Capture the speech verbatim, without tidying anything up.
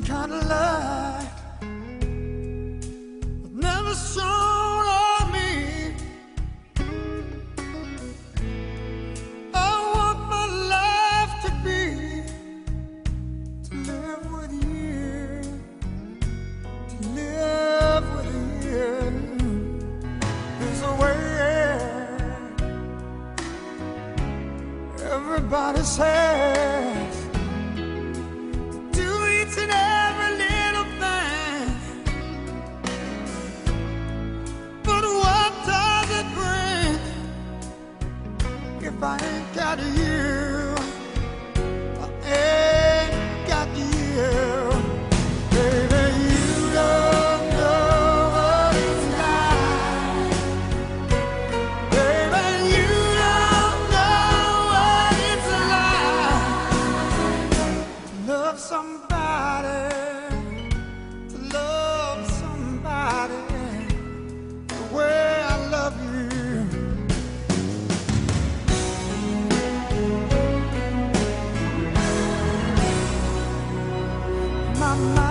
kind of light was never shown on me. I want my life to be to live with you, to live with you. There's a way everybody says do each and every little thing, but what does it bring if I ain't got you? I ain't got you. Baby, you don't know what it's like. Baby, you don't know what it's like to love somebody, to love somebody the way I love you. My, my